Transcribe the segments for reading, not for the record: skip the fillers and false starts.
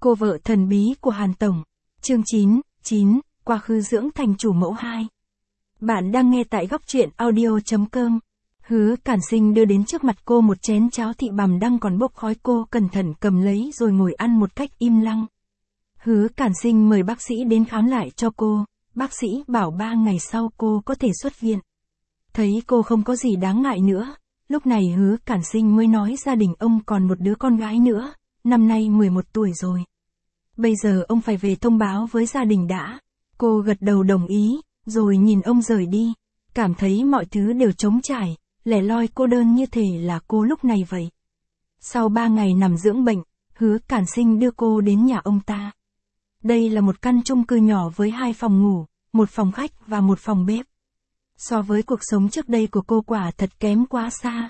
Cô vợ thần bí của Hàn Tổng. Chương 9, quá khứ dưỡng thành chủ mẫu 2. Bạn đang nghe tại góc truyện audio.com. Hứa Cản Sinh đưa đến trước mặt cô một chén cháo thị bằm đang còn bốc khói, cô cẩn thận cầm lấy rồi ngồi ăn một cách im lặng. Hứa Cản Sinh mời bác sĩ đến khám lại cho cô, bác sĩ bảo 3 ngày sau cô có thể xuất viện. Thấy cô không có gì đáng ngại nữa, lúc này Hứa Cản Sinh mới nói gia đình ông còn một đứa con gái nữa, năm nay 11 tuổi rồi. Bây giờ ông phải về thông báo với gia đình đã. Cô gật đầu đồng ý, rồi nhìn ông rời đi, cảm thấy mọi thứ đều trống trải, lẻ loi cô đơn như thể là cô lúc này vậy. Sau 3 ngày nằm dưỡng bệnh, Hứa Cản Sinh đưa cô đến nhà ông ta. Đây là một căn chung cư nhỏ với 2 phòng ngủ, 1 phòng khách và 1 phòng bếp. So với cuộc sống trước đây của cô quả thật kém quá xa.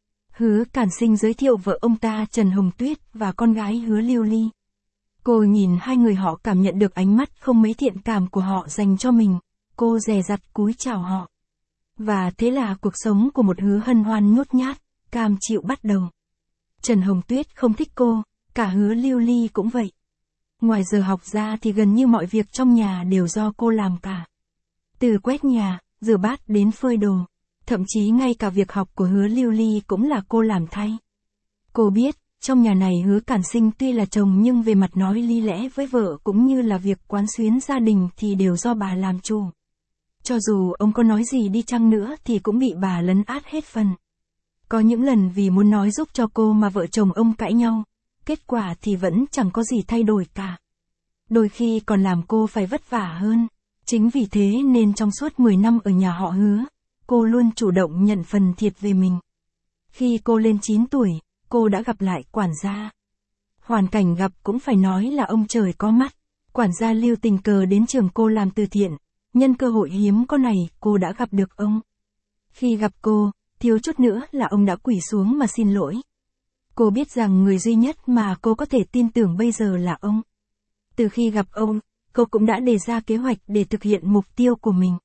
Hứa Cản Sinh giới thiệu vợ ông ta Trần Hồng Tuyết và con gái Hứa Lưu Ly. Cô nhìn hai người họ cảm nhận được ánh mắt không mấy thiện cảm của họ dành cho mình, cô dè dặt cúi chào họ. Và thế là cuộc sống của một Hứa hân hoan nhút nhát, cam chịu bắt đầu. Trần Hồng Tuyết không thích cô, cả Hứa Lưu Ly cũng vậy. Ngoài giờ học ra thì gần như mọi việc trong nhà đều do cô làm cả. Từ quét nhà, rửa bát đến phơi đồ, thậm chí ngay cả việc học của Hứa Lưu Ly cũng là cô làm thay. Cô biết, trong nhà này Hứa Cản Sinh tuy là chồng nhưng về mặt nói lý lẽ với vợ cũng như là việc quán xuyến gia đình thì đều do bà làm chủ. Cho dù ông có nói gì đi chăng nữa thì cũng bị bà lấn át hết phần. Có những lần vì muốn nói giúp cho cô mà vợ chồng ông cãi nhau, kết quả thì vẫn chẳng có gì thay đổi cả. Đôi khi còn làm cô phải vất vả hơn. Chính vì thế nên trong suốt 10 năm ở nhà họ Hứa, cô luôn chủ động nhận phần thiệt về mình. Khi cô lên 9 tuổi, cô đã gặp lại quản gia. Hoàn cảnh gặp cũng phải nói là ông trời có mắt. Quản gia Lưu tình cờ đến trường cô làm từ thiện, nhân cơ hội hiếm có này cô đã gặp được ông. Khi gặp cô, thiếu chút nữa là ông đã quỳ xuống mà xin lỗi. Cô biết rằng người duy nhất mà cô có thể tin tưởng bây giờ là ông. Từ khi gặp ông, cô cũng đã đề ra kế hoạch để thực hiện mục tiêu của mình.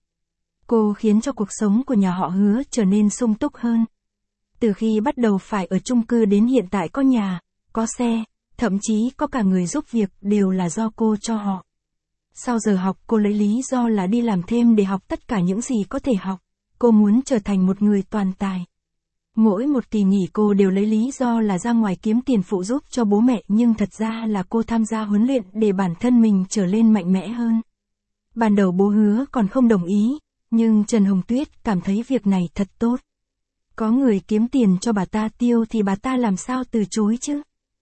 Cô khiến cho cuộc sống của nhà họ Hứa trở nên sung túc hơn. Từ khi bắt đầu phải ở chung cư đến hiện tại có nhà, có xe, thậm chí có cả người giúp việc đều là do cô cho họ. Sau giờ học cô lấy lý do là đi làm thêm để học tất cả những gì có thể học. Cô muốn trở thành một người toàn tài. Mỗi một kỳ nghỉ cô đều lấy lý do là ra ngoài kiếm tiền phụ giúp cho bố mẹ, nhưng thật ra là cô tham gia huấn luyện để bản thân mình trở lên mạnh mẽ hơn. Ban đầu bố Hứa còn không đồng ý, nhưng Trần Hồng Tuyết cảm thấy việc này thật tốt. Có người kiếm tiền cho bà ta tiêu thì bà ta làm sao từ chối chứ?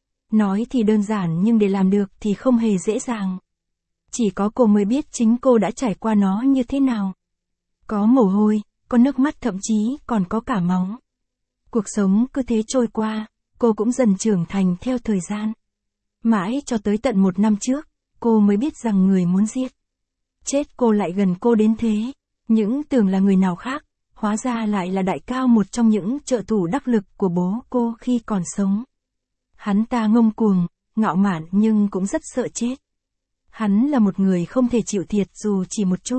Nói thì đơn giản nhưng để làm được thì không hề dễ dàng. Chỉ có cô mới biết chính cô đã trải qua nó như thế nào. Có mồ hôi, có nước mắt, thậm chí còn có cả máu. Cuộc sống cứ thế trôi qua, cô cũng dần trưởng thành theo thời gian. Mãi cho tới tận 1 năm trước, cô mới biết rằng người muốn giết chết cô lại gần cô đến thế. Những tưởng là người nào khác, hóa ra lại là Đại Cao, một trong những trợ thủ đắc lực của bố cô khi còn sống. Hắn ta ngông cuồng, ngạo mạn nhưng cũng rất sợ chết. Hắn là một người không thể chịu thiệt dù chỉ một chút.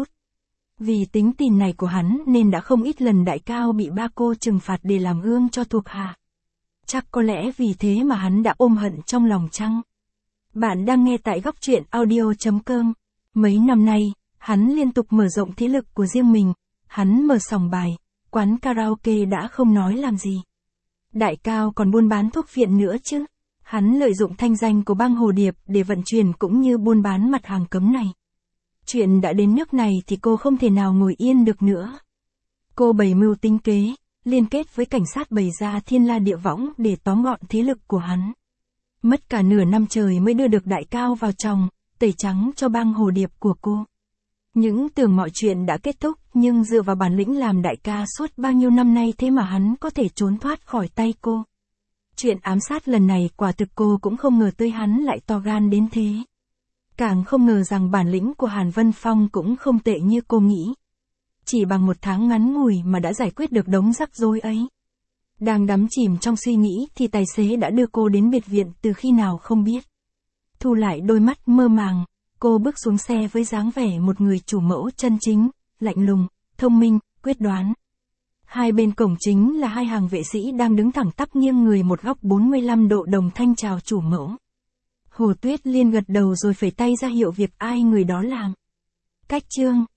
Vì tính tình này của hắn nên đã không ít lần Đại Cao bị ba cô trừng phạt để làm gương cho thuộc hạ. Chắc có lẽ vì thế mà hắn đã ôm hận trong lòng chăng? Bạn đang nghe tại góc truyện audio.com. Mấy năm nay, hắn liên tục mở rộng thế lực của riêng mình. Hắn mở sòng bài, quán karaoke đã không nói làm gì. Đại Cao còn buôn bán thuốc viện nữa chứ. Hắn lợi dụng thanh danh của bang Hồ Điệp để vận chuyển cũng như buôn bán mặt hàng cấm này. Chuyện đã đến nước này thì cô không thể nào ngồi yên được nữa. Cô bày mưu tính kế, liên kết với cảnh sát bày ra thiên la địa võng để tóm gọn thế lực của hắn. Mất cả nửa năm trời mới đưa được Đại Cao vào chòng, tẩy trắng cho bang Hồ Điệp của cô. Những tưởng mọi chuyện đã kết thúc, nhưng dựa vào bản lĩnh làm đại ca suốt bao nhiêu năm nay thế mà hắn có thể trốn thoát khỏi tay cô. Chuyện ám sát lần này quả thực cô cũng không ngờ tới hắn lại to gan đến thế. Càng không ngờ rằng bản lĩnh của Hàn Vân Phong cũng không tệ như cô nghĩ. Chỉ bằng 1 tháng ngắn ngủi mà đã giải quyết được đống rắc rối ấy. Đang đắm chìm trong suy nghĩ thì tài xế đã đưa cô đến biệt viện từ khi nào không biết. Thu lại đôi mắt mơ màng, cô bước xuống xe với dáng vẻ một người chủ mẫu chân chính, lạnh lùng, thông minh, quyết đoán. Hai bên cổng chính là 2 hàng vệ sĩ đang đứng thẳng tắp nghiêng người một góc 45 độ đồng thanh chào chủ mẫu. Hồ Tuyết Liên gật đầu rồi phẩy tay ra hiệu việc ai người đó làm. Cách chương